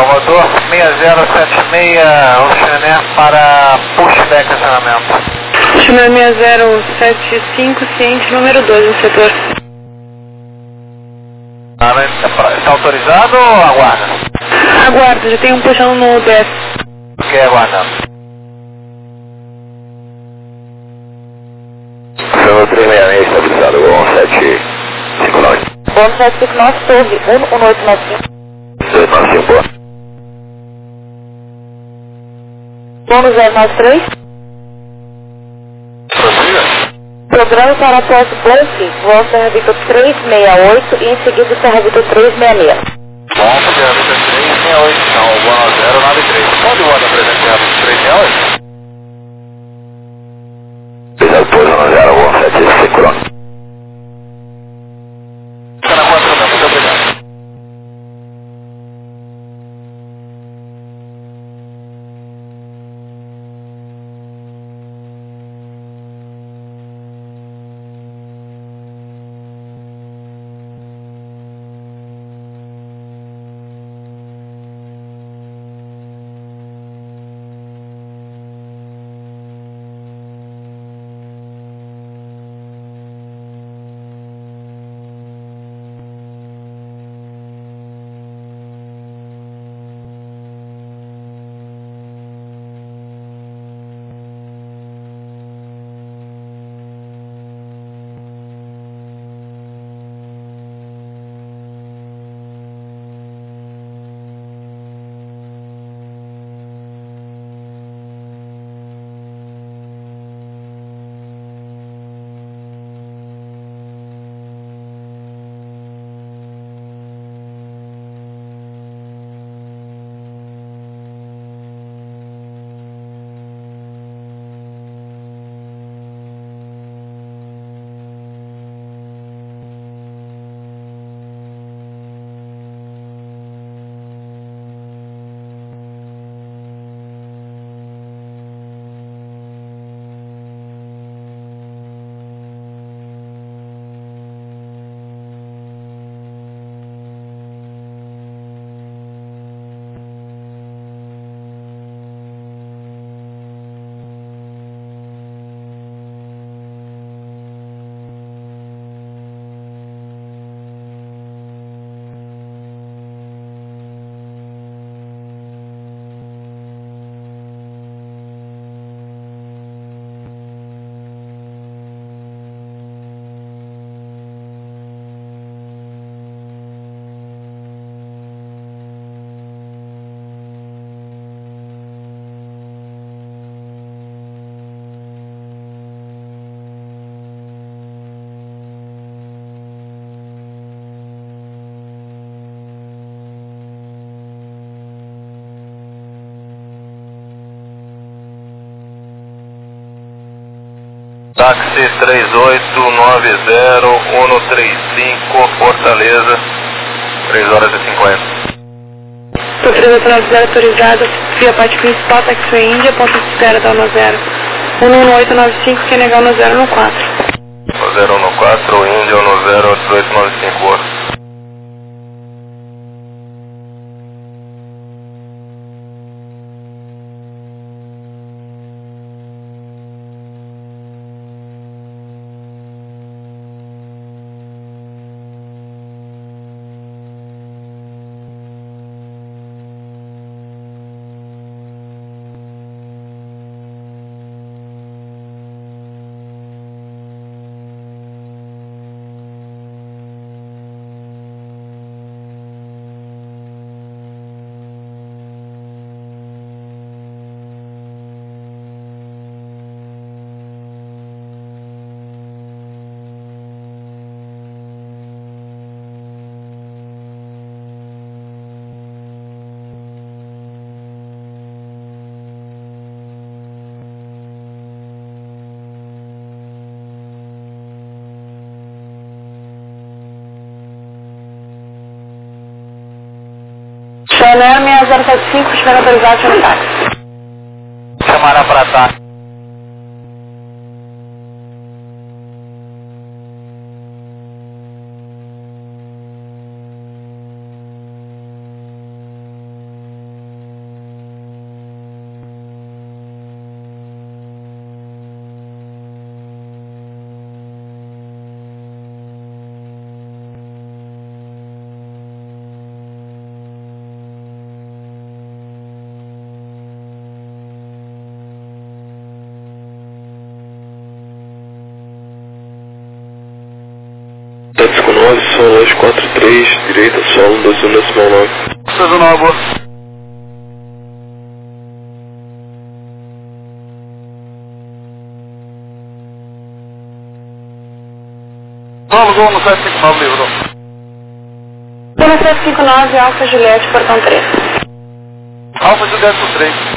Salvador 6076, Oceané para pushback acionamento. Oceané 6075, ciente número 2 no setor. Está autorizado ou aguarda? Aguardo, já tem um puxando no 10. Ok, aguardando. Oceano 366 estabilizado, Gol 1759. Bom 759, torre 11895. 295, boa. Bônus 093. Prossiga. Programa para após Blanque, voo Serra Vitor 368 e em seguida Serra Vitor 366. Bom, Serra Vitor 368, então, o Bono 093. Pode voar da presente Serra Vitor 368? Estabilizado por zona 0, Gol 759. Está na 4 mesmo, muito obrigado. Táxi 3890135, Fortaleza, 3h50. Estou 3890 autorizado, via parte principal, táxi Índia, ponto de espera da 10. 11895, quer negar no 0 no 4. 0 no 4, Índia no 01895. Oceané 6075, espera autorizado, no táxi. Chamará para tá. Posição 243, direita solo, 21,9. 219, boa. Vamos, 759, livro. Zona 759, Alfa Juliette, portão 3. Alfa Juliette 3.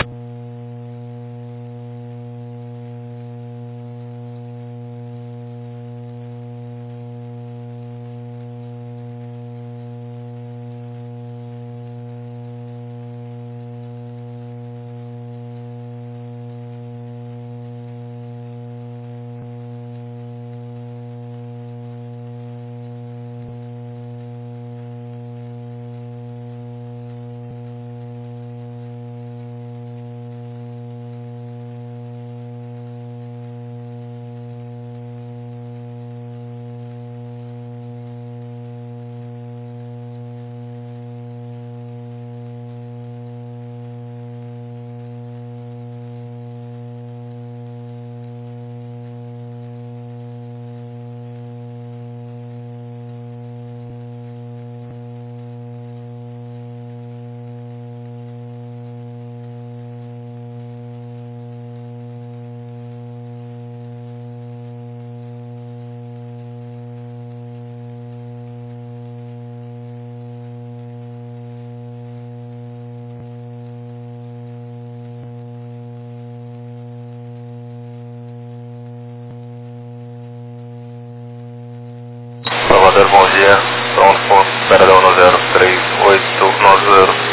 Salvador, bom dia. Pronto, ponto. Espera da 10389.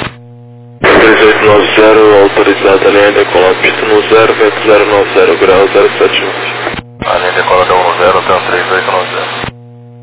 3890, autorizada a linha decolar, pista no 0, vento 090, grau 071. A linha decola da 10 até 3890.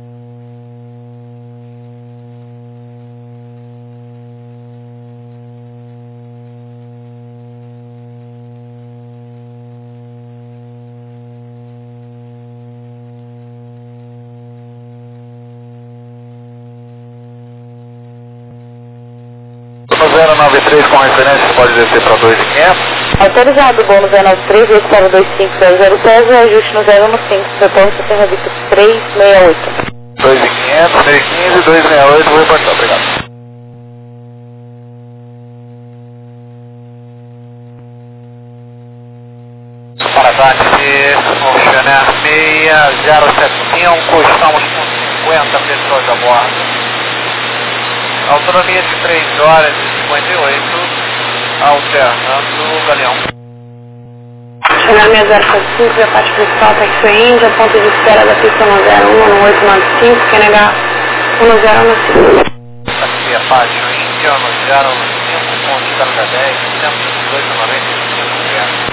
No 093 com referência, pode descer para 2500. Autorizado, bom no 093, esse para 25000 pesos, ajuste no 015, depósito tem Revista 368. 2500, 615, 268, vou reportar, obrigado. Para táxi, Oceaner 6075, estamos com 50 pessoas a bordo. Autonomia de 3 horas e 58, alternando o Galeão. Oceaner 6075, via parte principal, Taxi Índia, ponto de espera da pista 101 no 895, QNH 1015. Aqui a Pátio Índia, no 015, ponto de espera da 10, 118, 95, obrigado.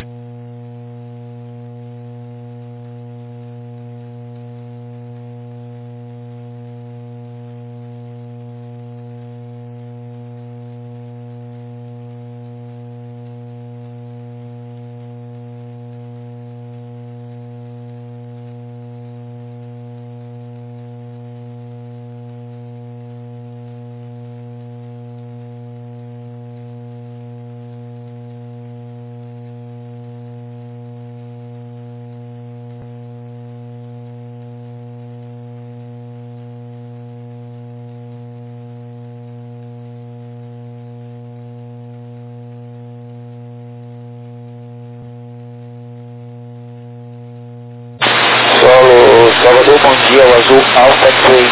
Salvador, bom dia, o azul Alfa X-Ray.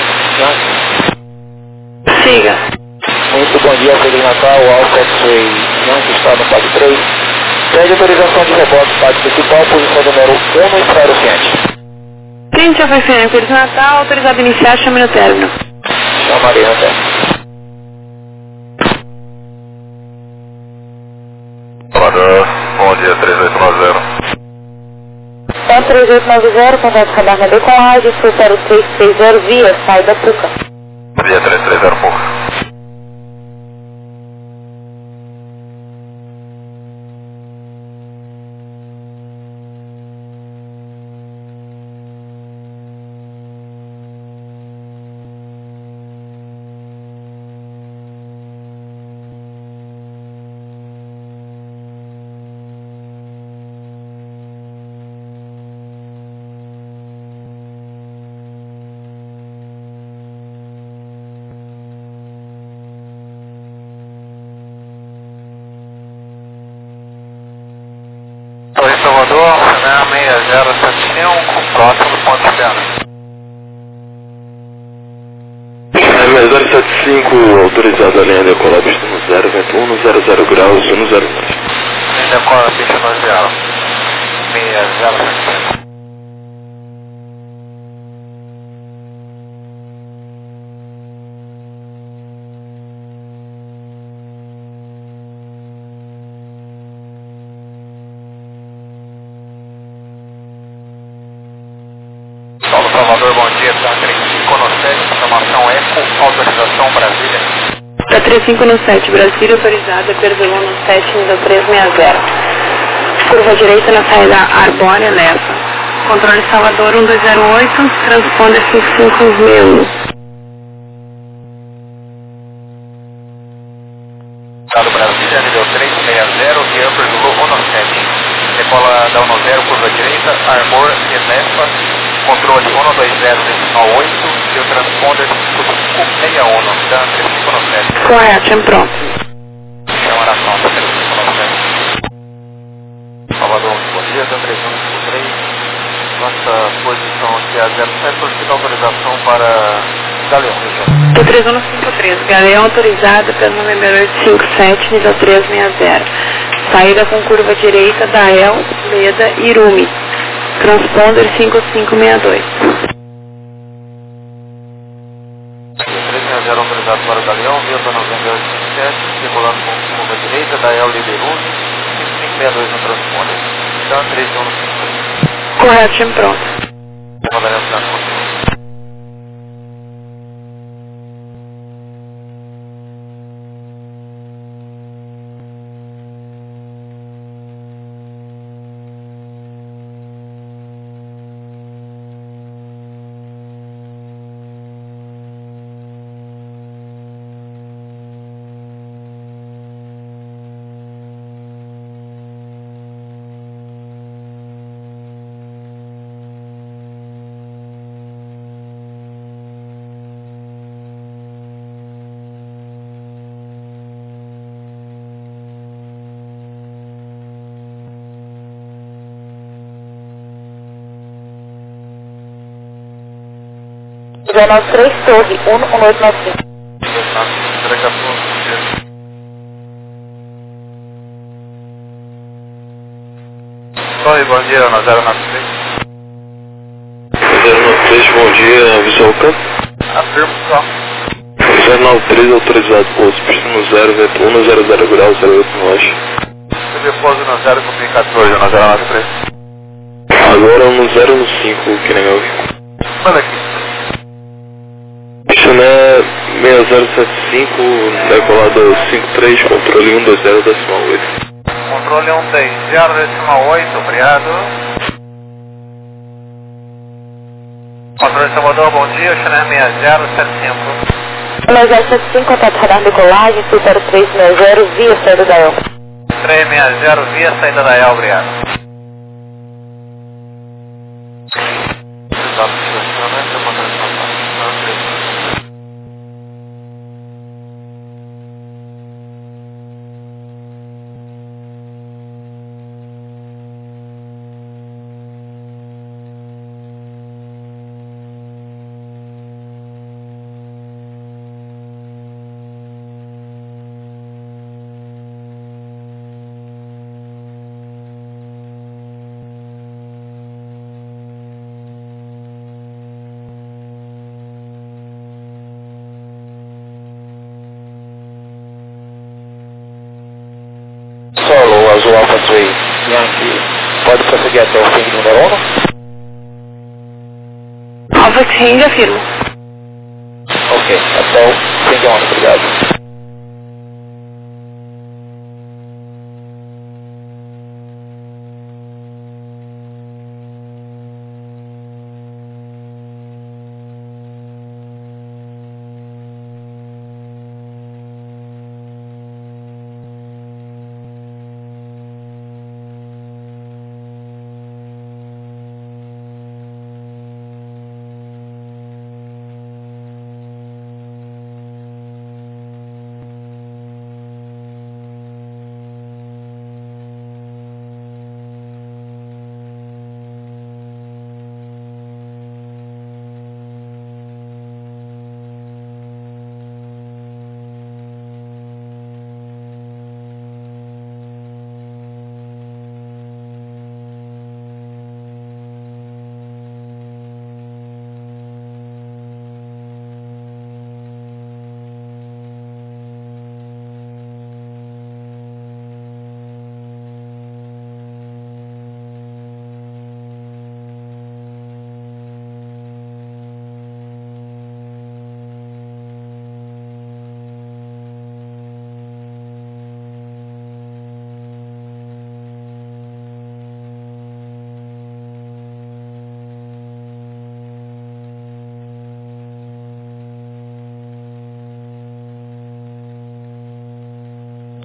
Siga. Muito bom dia, Feliz Natal, o Alfa X-Ray Yankee está no PAD 3. Pede autorização de rebote, PAD principal, posição número 1 no estrado ciente. Cliente já foi feito Feliz Natal, autorizado a iniciar, chame no término. Chamarei no término. Salvador, bom dia, 3890. 3890, contato com a barra de decolagem, foi para o 330 via, saída Puca. Dia 330, pouco. 1075, próximo ponto de espera. China 075, autorizado a linha decolar, pista no 0, vento 100 graus, 10. Linha decolar, pista no 0, 6075. Paulo Salvador, bom dia, está 3597, informação Eco, autorização Brasília. Para 3597, Brasília autorizada, Perdelon no 7, nível 360. Curva direita na saída Arbórea, Lessa. Controle Salvador 1208, transponder 5561. Estado Brasília, nível 360, e Upper Blue 17. Decola da 10, curva direita, Arbor e Lessa. Controle 120 e o transponder 5561, da 3597. Correto, em pronto. Chama na conta 3597. Salvador, bom dia, da 3153. Nossa posição aqui é a 07, solicita autorização para Galeão, região. Para 3153, Galeão autorizada pelo número 857, nível 360. Saída com curva direita da El, Leda e Irumi. Transponder 5562. 360 autorizado para o Galeão, via da 9857, circulando com curva direita da El, Leda e Irumi. 5562 no transponder. Então, 3153. Correto, em pronto. Rodaremos na conta. Jornal 3, Torre, 1895. Oi, bom dia, na 093. 093, bom dia, visual campo. Afirmo só. 093, autorizado pouso, pista no 0, vento 100 graus, 08 norte. Você pouso no 0 com 14, na 093. Agora no 0 no 5, que legal. Manda aqui. China 6075, decolado 53, controle 120,8. Controle 120,8, obrigado. Controle Salvador, bom dia, China 6075. 6075, contato radar decolagem, 0360, via saída da El. 360, via saída da El, obrigado. Solo, Azul Alpha 3, Yankee, pode prosseguir até o fim do número 1? Alfa Change, afirmo. Ok, até o fim do ano, obrigado.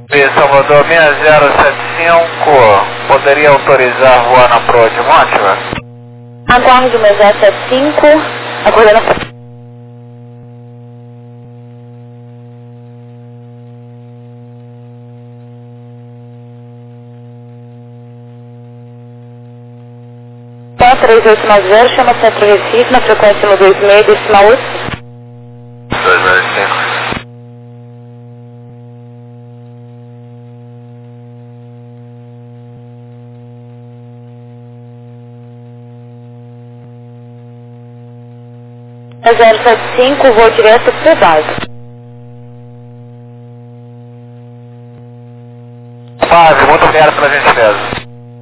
B, Salvador 6075, poderia autorizar voar na proa de Montreal? Aguardo 6075, aguardando. Pó 3890, chama Centro Recife, na frequência no 26, decimal 8. 265. É 075, voo direto para base. Base, muito obrigado pela gentileza.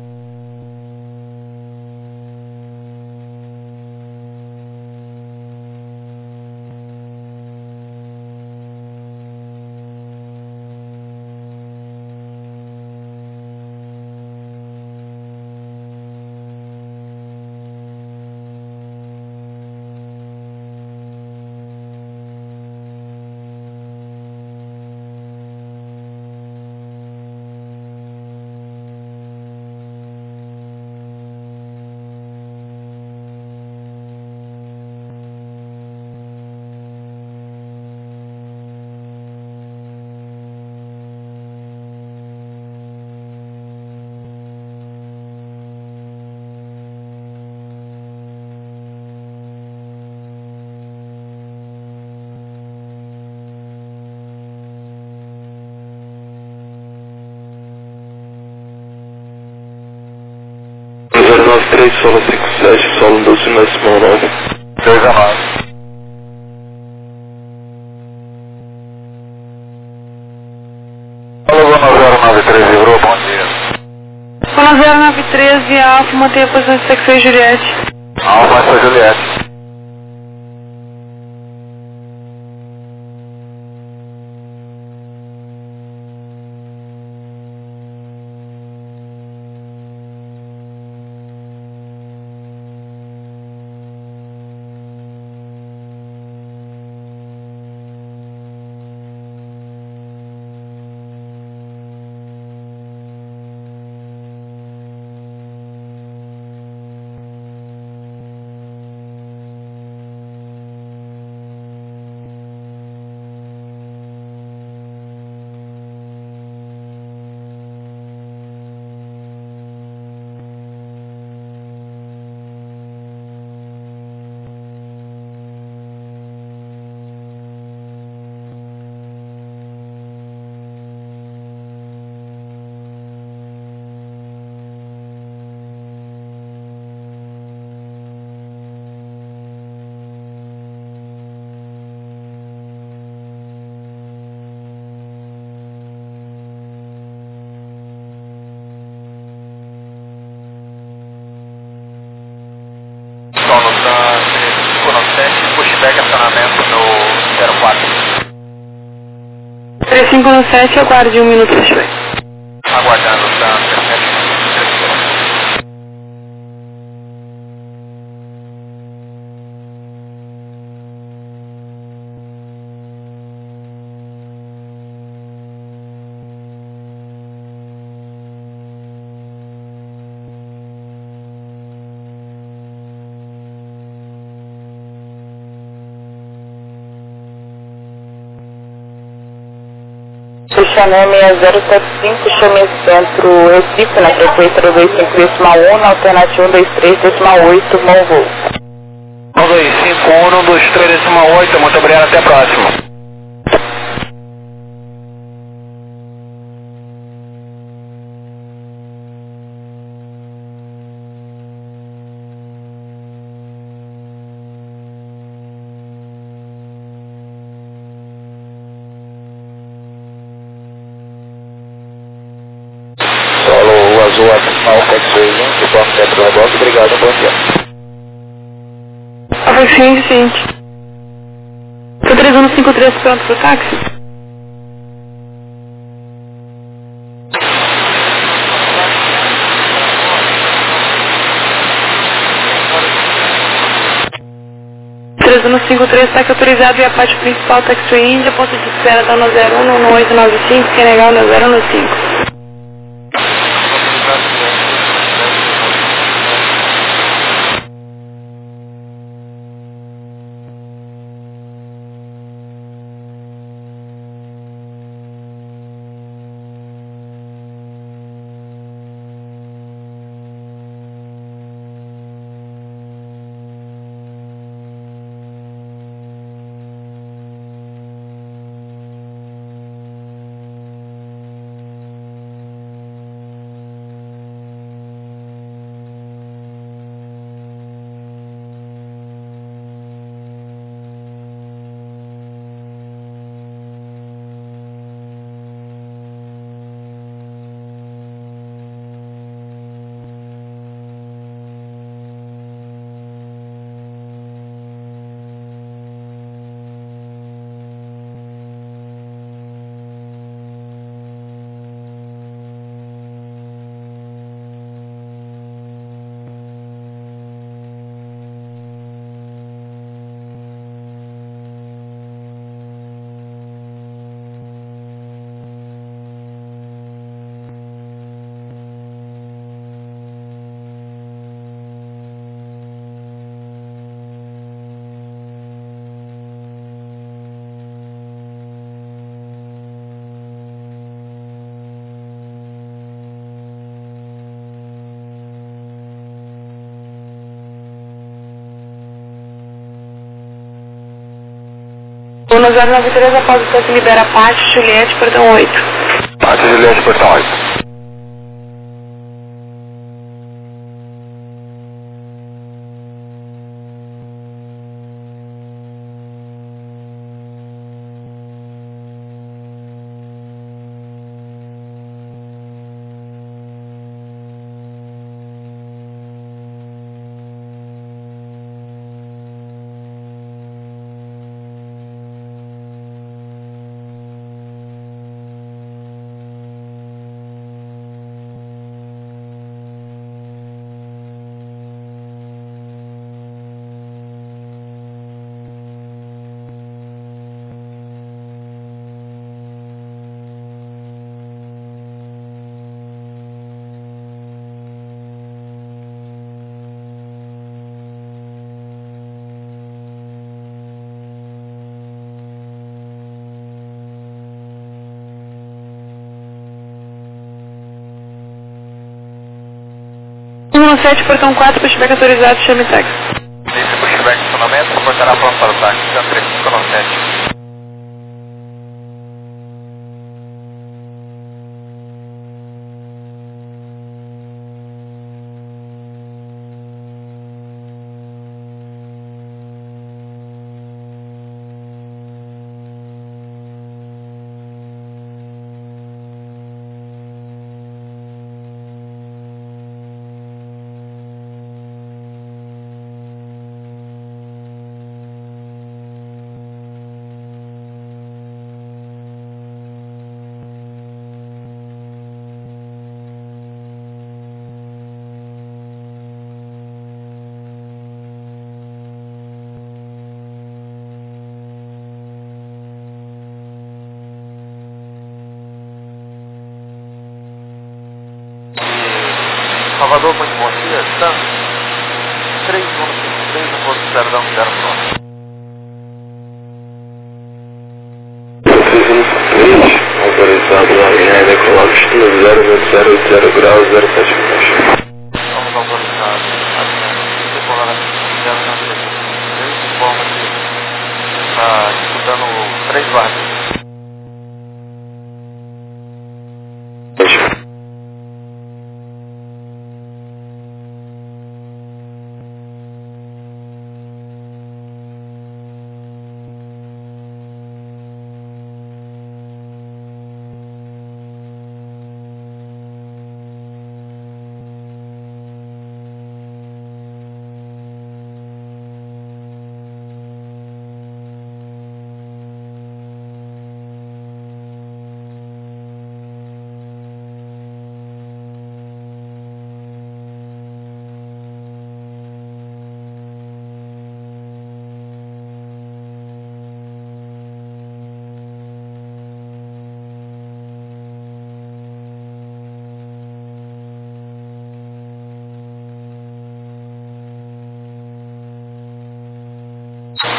Solo 57, solo 12,9. 219. Alô, 1093, Ibro, bom dia. 1093 Alfa, mantém a posição de Sexo Juliette. Alfa, sou Juliette. Pushback, acionamento no 04. 3517, aguarde 1 minuto, pushback. Aguardando o TAM 37. Xané 6075, chame Centro Recife, na frequência do 25,1, na alternativa 123,8, bom voo. 1251, 123,8, muito obrigado, até a próxima. Azul Alfa X-Ray 20, forma centro da volta, obrigado, bom dia. Alfa X-Ray 20. Tô 3153 pronto pro táxi? pouso no 53, taxi autorizado via parte principal, taxi Índia, ponto de espera da 101, 1895, Senegal, 015. O 093 após o que libera Pátio Juliette, portão 8. Pátio Juliette, portão 8. No 7, portão 4, pushback autorizado, chame táxi. Esse pushback de estacionamento, portará pronto para o táxi, 3597. Salvador, muito bom dia. Santos, 3153, no posto Serdão, 0 pronto. 313, autorizado na linha decolar destino 020 graus, 07 minutos. Estamos autorizados a decolar a 093. Informa que está disputando 3 vagas.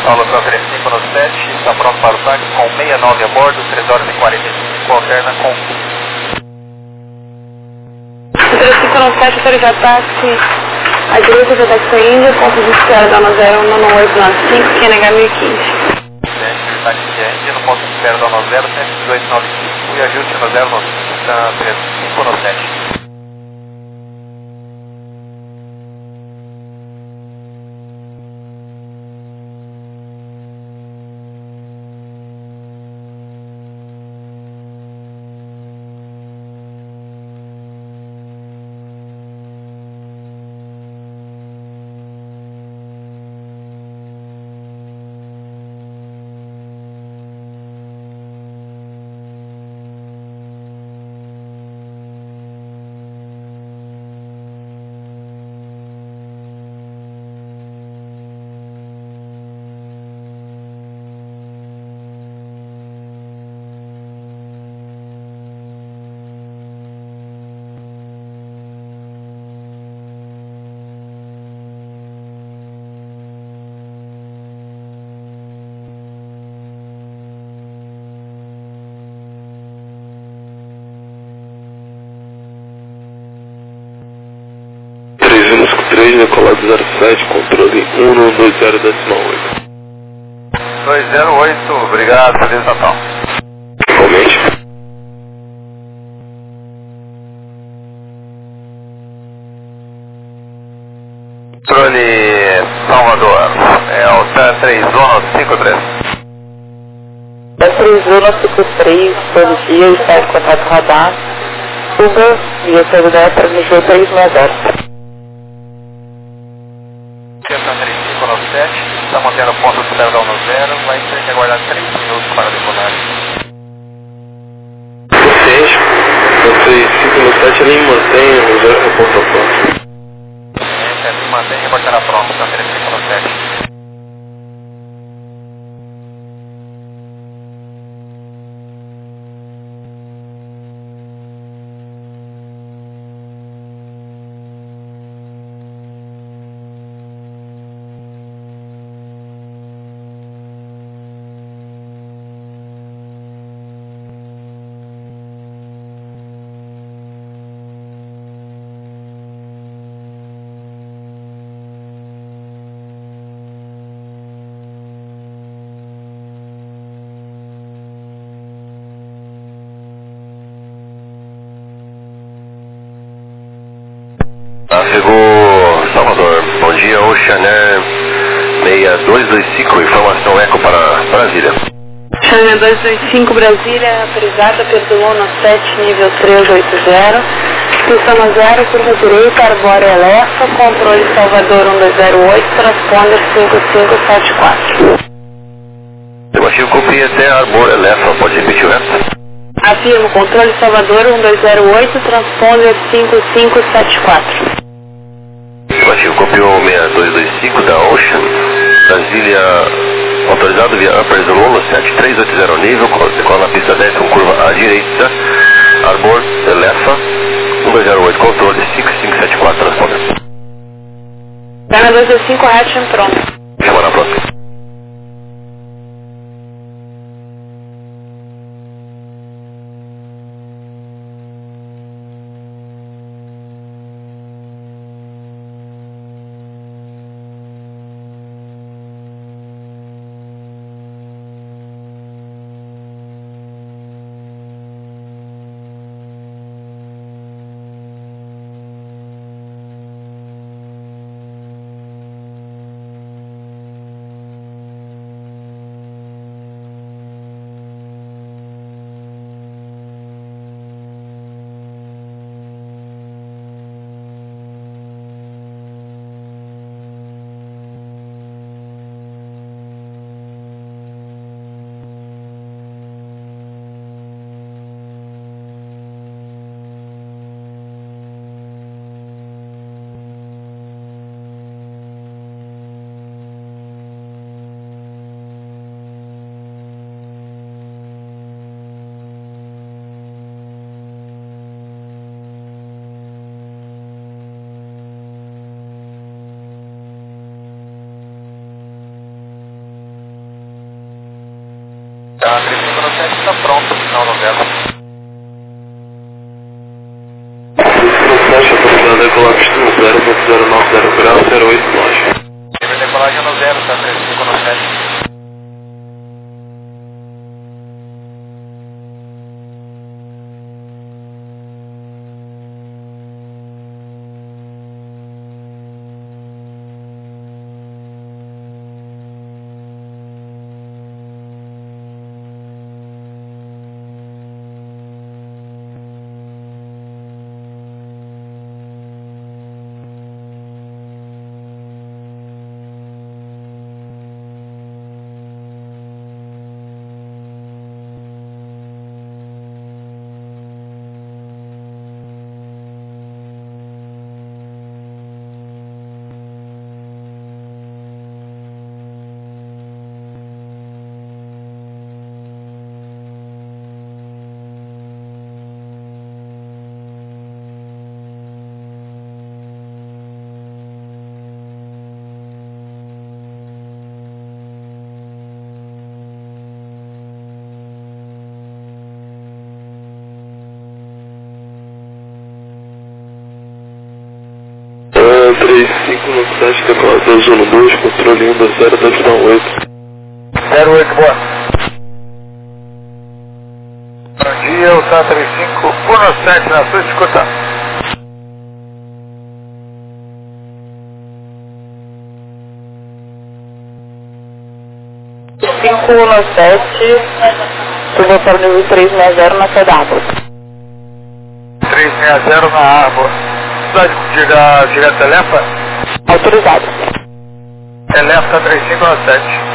Salvação 35 no 7, está pronto para o táxi com 69 a bordo, 3 horas e 45, alterna com 35 no 7, autorizado táxi à direita do táxi Índia, ponto de espera da 01895, QNH 1015. táxi Índia no ponto de espera da 01895 e ajuste no 035 no 7. Decolado 07, controle 120.8. 208, obrigado, Feliz Natal. Igualmente. Controle Salvador, é o T3153. T3153, todo dia, está em contato radar. Suba, via celular para nível 360. 135 no 7, está mantendo o ponto de espera da 10, vai ter que aguardar 3 minutos para decolar. Ciente, 35 no 7, ele mantém o reporte ao ponto. Se mantém e reportará pronto, 135 no 7. Chegou Salvador, bom dia, Ocean Air 6225, informação eco para Brasília. Ocean 225 Brasília, autorizada pelo no 7, nível 380, inscrição 0, curva direita, Arbórea Elefa, controle Salvador 1208, transponder 5574. Negativo, copia até Arbor Elefa, pode repetir o resto? Afirmo, controle Salvador 1208, transponder 5574. Negativo, copiou 6225 da Ocean, Brasília, autorizado via Upper Zulu 7380 nível, decola na pista 10 com curva à direita, Arbor Elefa, 1208, controle 5574, transponder. Gana 225, Hatcham pronto. Chama na próxima. 107 está pronto, final novela. 107, autorizado a decolar pista no 0.090 grau 08 loja. Nível de decolagem no 0, está 35 no 7. Ah, 3597, decolador zona 2, controle 1 da 0 da final 8. 08, boa. Bom dia, o Sá 35, 17 na sua escuta. 517, suba para o nível 360 na CW. 360 na árvore. Diga Telefa? Autorizado. Telefa 3597.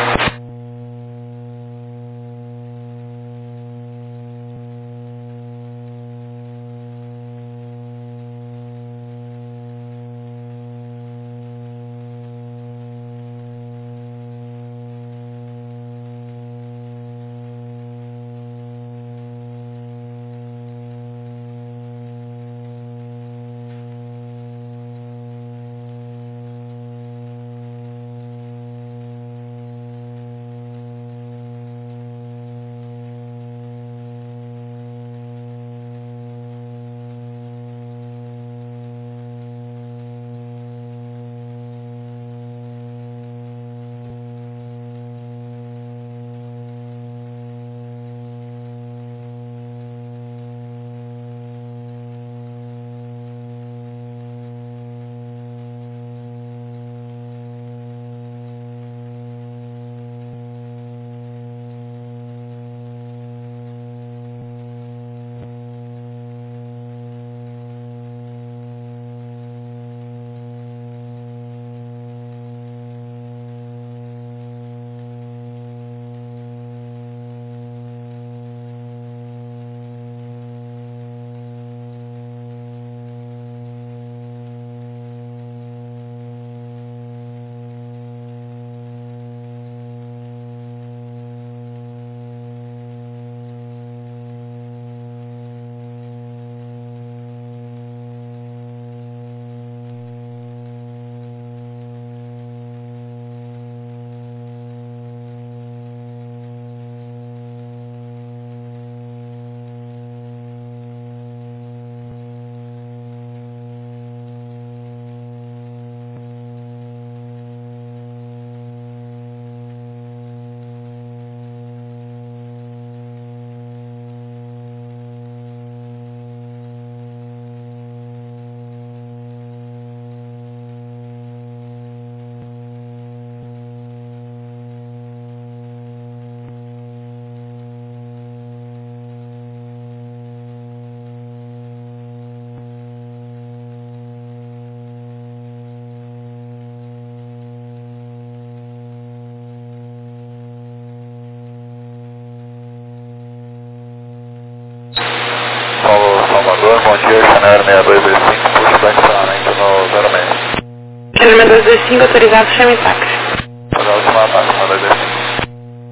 Salvador, bom dia, Chanel 6225, puxa bem estacionamento no 06. Chanel 225, autorizado, chame táxi. Para a última máxima 225.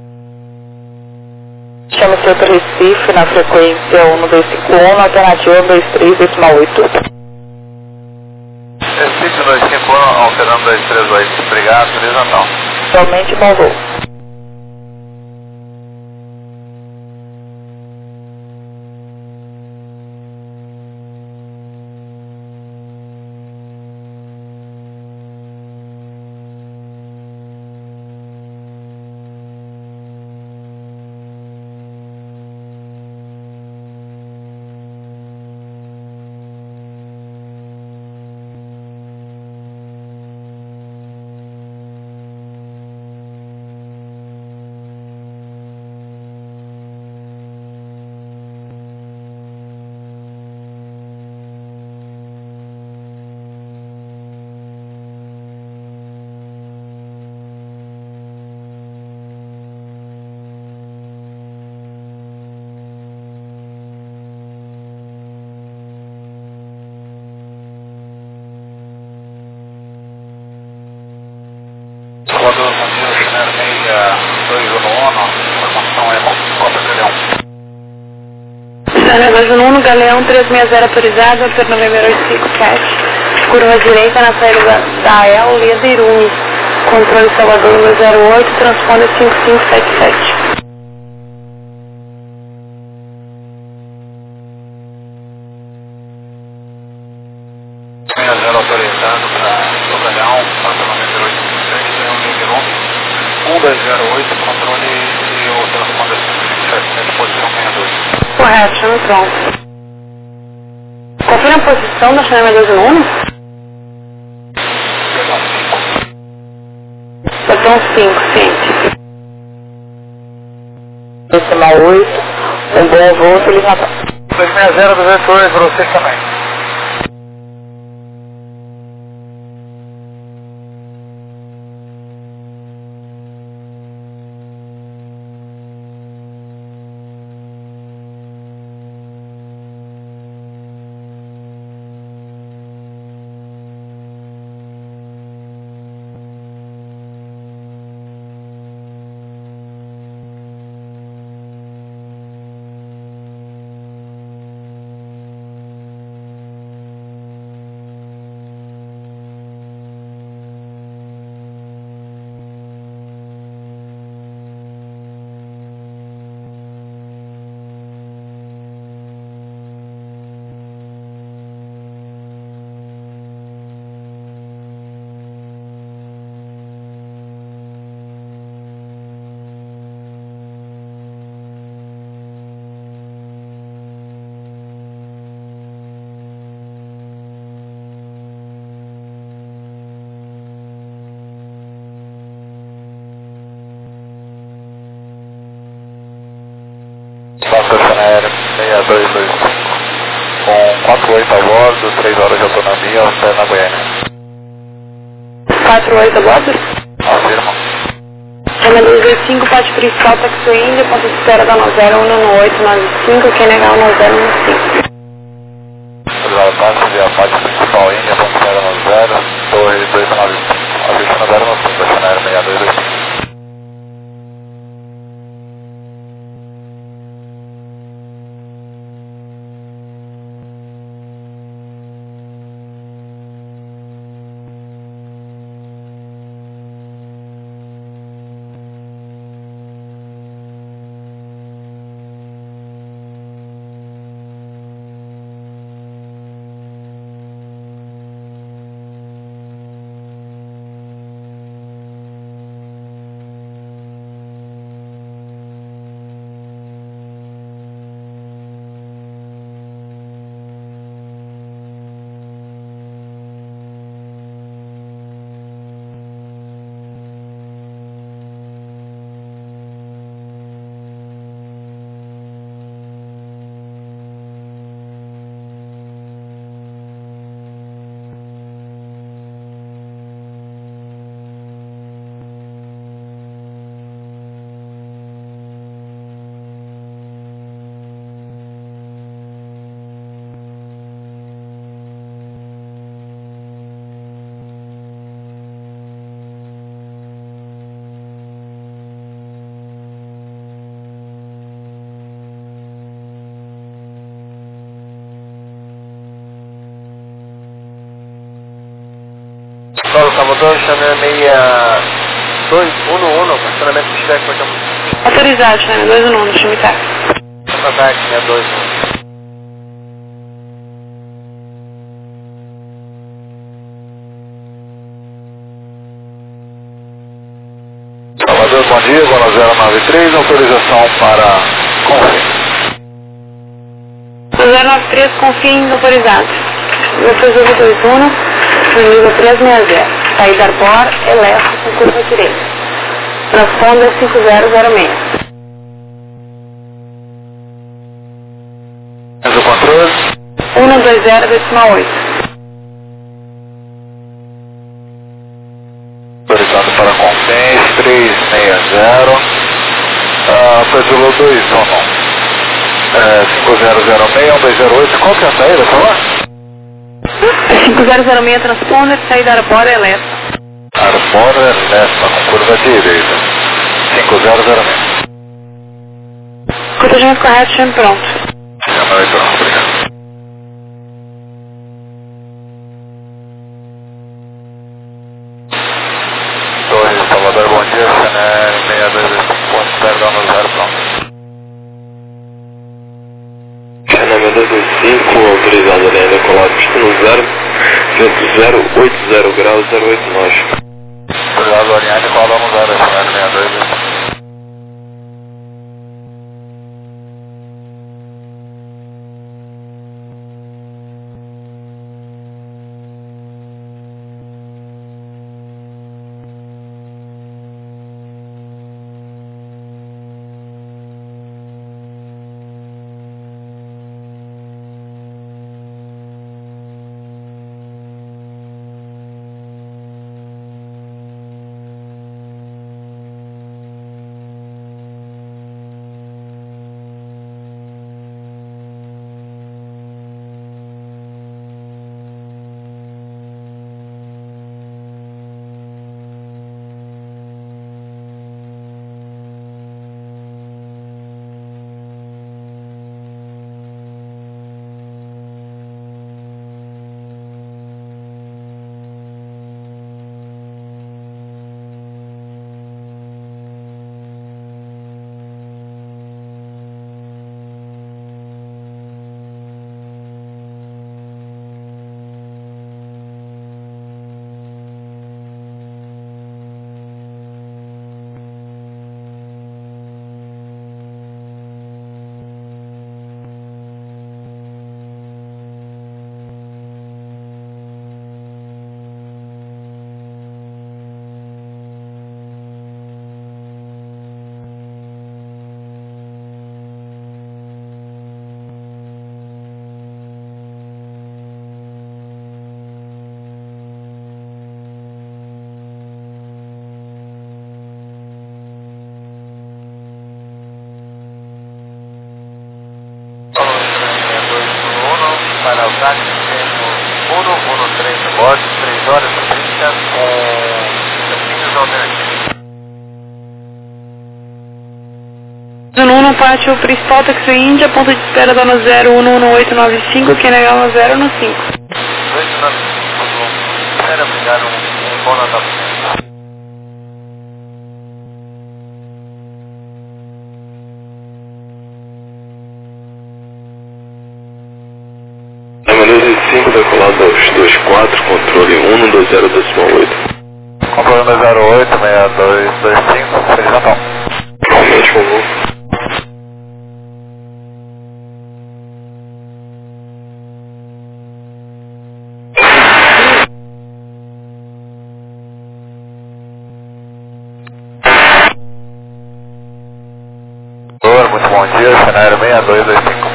Chame Centro Recife na frequência 1251, na alternativa 23,8. Recife 251, alterando 238. Obrigado, beleza não. Somente bom voo. 1, Galeão 360 autorizado, Aper November 857, curva direita na saída da AEL, líder 1, controle Salvador 108, transponder 5577. 60 autorizado para o Galeão, Aper November 857, Galeão líder 1, 1208, controle e o transponder 5577, posição 62. Correto, chame pronto. Confira a posição da chama 2 no 1? Botão 5, ciente. Decimal 8, um bom voo, Feliz Natal. 260 282 para vocês também. Estacionário 6225, com 48 a bordo, 3 horas de autonomia, ao pé na Goiânia. 48 a bordo? Afirma. Chama 225, parte principal, taxi Índia, ponto de espera da 901895, quem negar o 9015. Autorizado táxi e a parte principal Índia, ponto de espera 90, torre 295, avista 095, estacionário 6225. Salvador, chama 6211, estacionamento de cheque, portão. Autorizado, chama 2 chame táxi. Chama táxi, 621. Salvador, bom dia, Zona 093, autorização para Confim. 093, confim, autorizado. Depois 21, nível 360, saída Arbor, Elefa, com curva direita. Transponder 5006. Mas o controle? 120, decimal 8. Autorizado para Confim, 360, Pedro 21. 5006, 208, qual que é a saída, por favor? 5006, transponder, saída Arbor, Elefa. Arbor, Elefa, com curva direita. 5006. Contingente correto, chame pronto. Chama aí, pronto, obrigado. 5, autorizado a linha decolar pista no 0, vento 080 graus 08 nós. Autorizado a linha decolar no 0, cenário 62. Para o táxi, temos 113 bordo, 3 horas e 30 com caminhos alternativos. Zona 1 pátio principal taxi Índia, ponto de espera dona 011895, QNH 0 no 5. 295, espera pegar um bom Natal. Maneira 5 decolado aos 24, controle 120.8. Controle 08, 6225, Feliz Natal. Realmente, por favor. Muito bom dia, cenário 6225.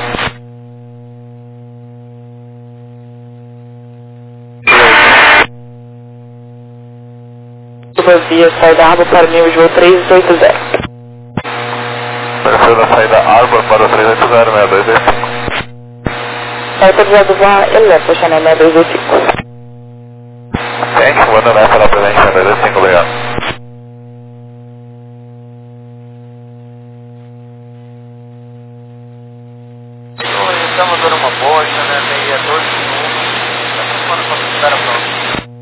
Via saída Arbor para o nível de voo 380. Perfil da saída Arbor para o 380, 6225. Autorizado voar Elefa, Chanel 6225. Thank you, manda nessa na presente, 6225, obrigado. Estamos dando uma bocha, né, meia 12 minutos. Quando espera pronto.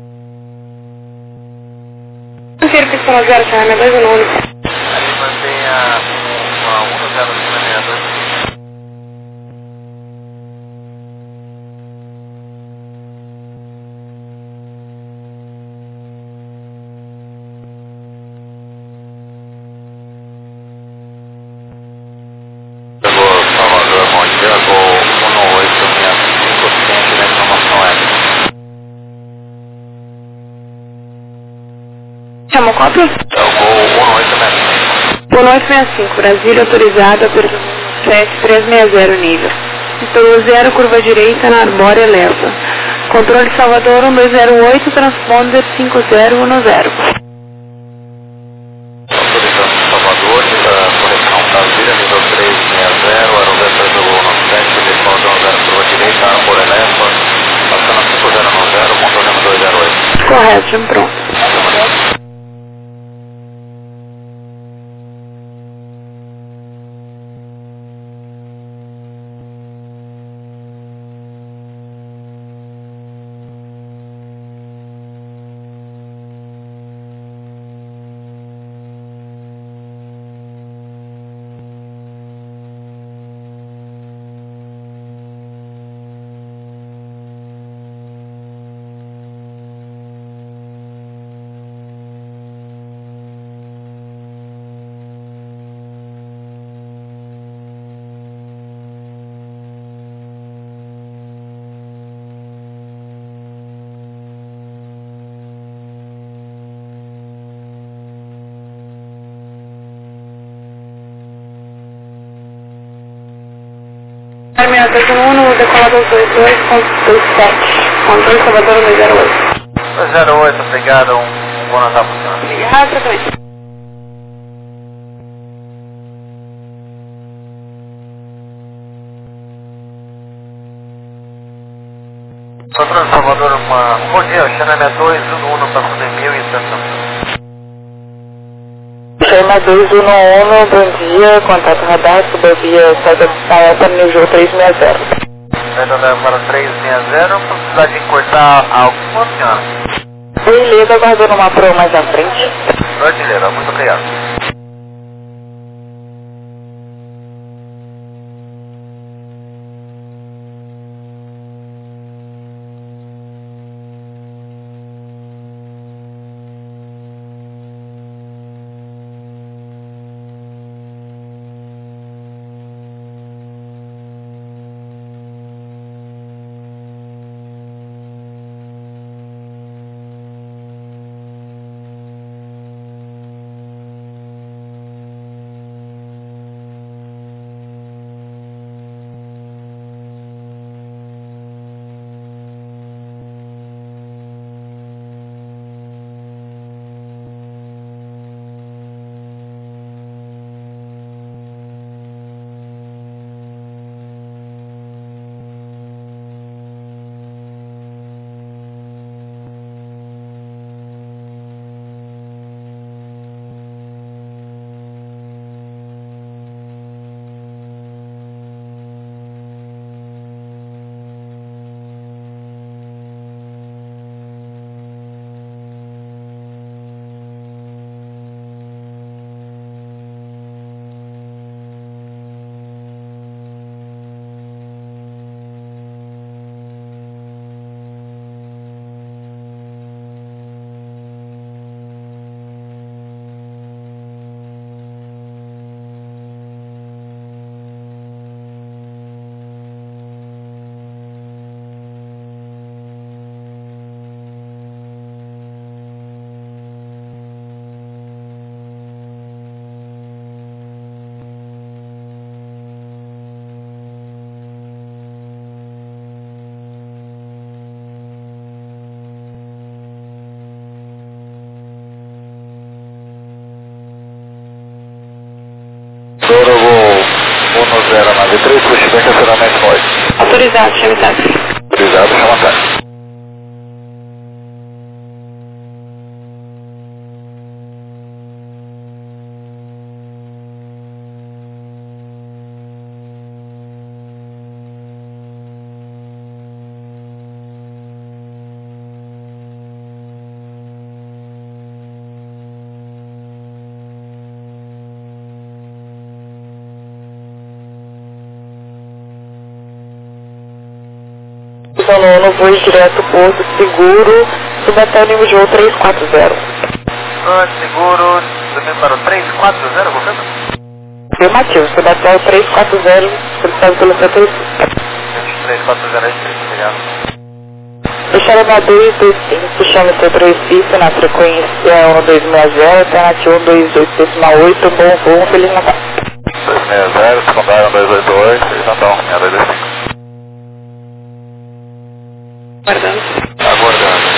Confira que estão 0, Chanel 219. Aí mantenha uma 1062. Salvador, bom dia, vou 18665, ciente da informação aérea. Chamou cópia? Eu vou 18665. Boa noite, 65. Brasília autorizado a perda 7360 nível. Pelo 0, curva direita na Arbórea Leva. Controle Salvador 1208, transponder 5010. Autorizando Salvador, correção Brasília, nível 360, aerovento pelo 97, decola 0, curva direita, Arbórea Leva, passando a 5090, controlando 208. Correto, chamo pronto. Armia 211, decolador 22.27. Controle Salvador 208. 208, obrigado, um bom Natal para o senhor. Obrigada também. Controle Salvador, bom dia, Xanana 211 para fazer 1000 e estação. Chama 211, bom dia, contato radar, subvia Saída para nível 360. Saída para 360, precisar de encurtar alguma senhora. Beleza, aguardando uma pro mais à frente. Artilheiro, muito obrigado. Doro voo 1093, puxamento estacionamento norte. Autorizado, chame táxi. Autorizado, chama táxi. No voo direto Porto Seguro, subaté o nível de voo 340. Seguro, subindo para o 340, correto? Afirmativo, subaté o 340, solicitado pelo C3. 340, obrigado. Deixaram na 225, chama o C3 pista na frequência 1260, alternativa 128,8, bom voo, Feliz Natal. 260, secundário 288, Feliz Natal, 6225. Aguardando. Aguardando.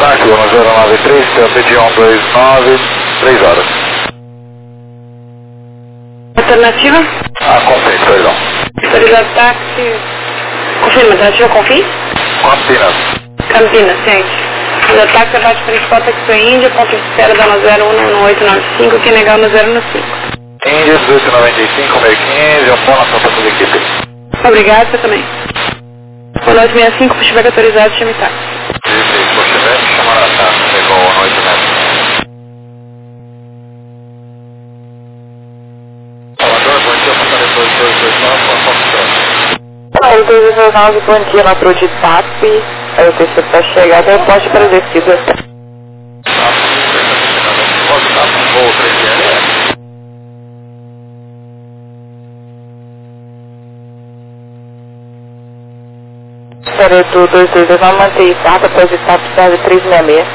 Táxi 1093, CAP de 129, 3 horas. Alternativa? Confins, perdão. Autorizado táxi. Confirma, alternativa Confins? Campinas, gente. O táxi abate principal Taxi Índia, ponto de espera da 011895, que negar no 015. Índia 1895, 1015, um ponto na sua toda a equipe. Obrigado, você também. O 965, pushback autorizado, chame táxi. 16, pushback, chamar a táxi, pegou o 965. Salvador, bom dia, passageiro 2229, qual a sua Aí, 219, bom dia, na Pro de táxi. Aí o PC para chegar, tem o poste para descida. Pode estar com voo 3GL? Sareto 229, mantém Isata, após Isata, serve 366.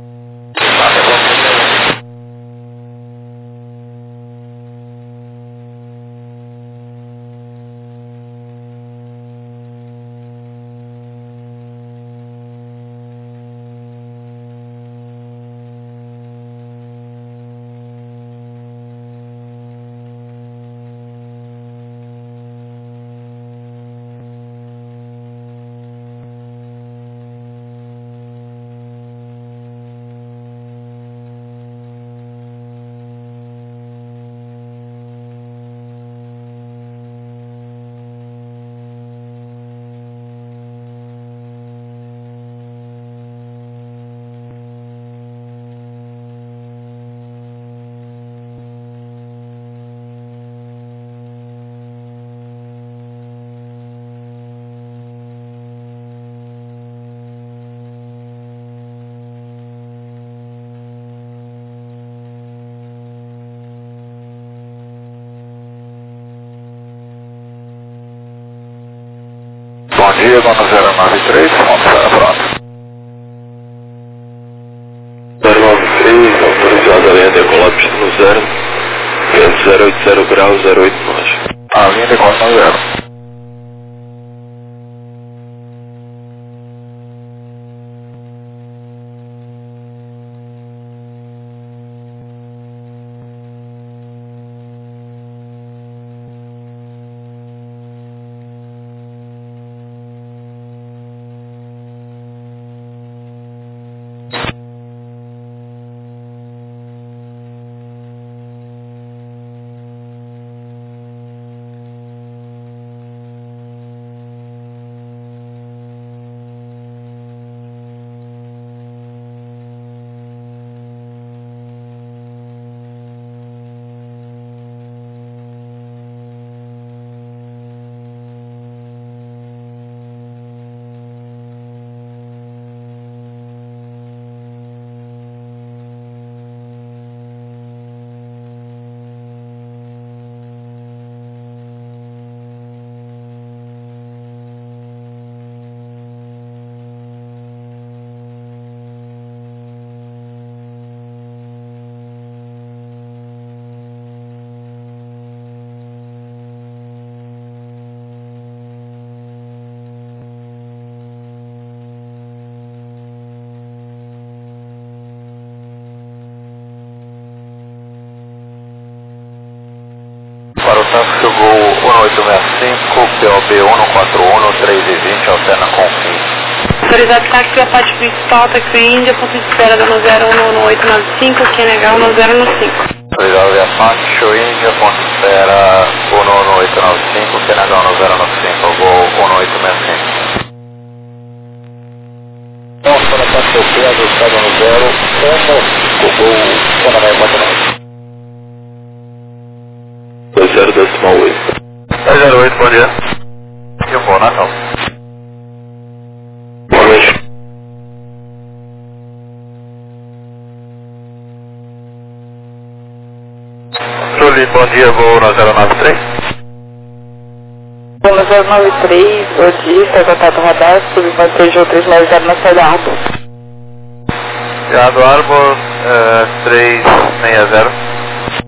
Bom dia, dona 093, vamos para pronto. 093, autorizado a linha decolar pista no 0, vento 080 graus, 08 marcha. A linha decola no 0. Para o táxi voo 1865, POB 141, 320, alterna com fim. Autorizado táxi a parte principal, Taxi Índia, ponto de espera da 011895, que negar no 015. Autorizado via Taxi Índia, ponto de espera 11895, que negar no 095, voo 1865. Vamos para a taxa OP, ajustado no 0, voo Canadá 49. 20.8. 208, bom dia. E um bom Natal. Boa noite. Juli, bom dia, voo na 093. Bom, 093, bom dia, está contato radar, submantejo 360 na saída Arbor. Viado Arbor, 360.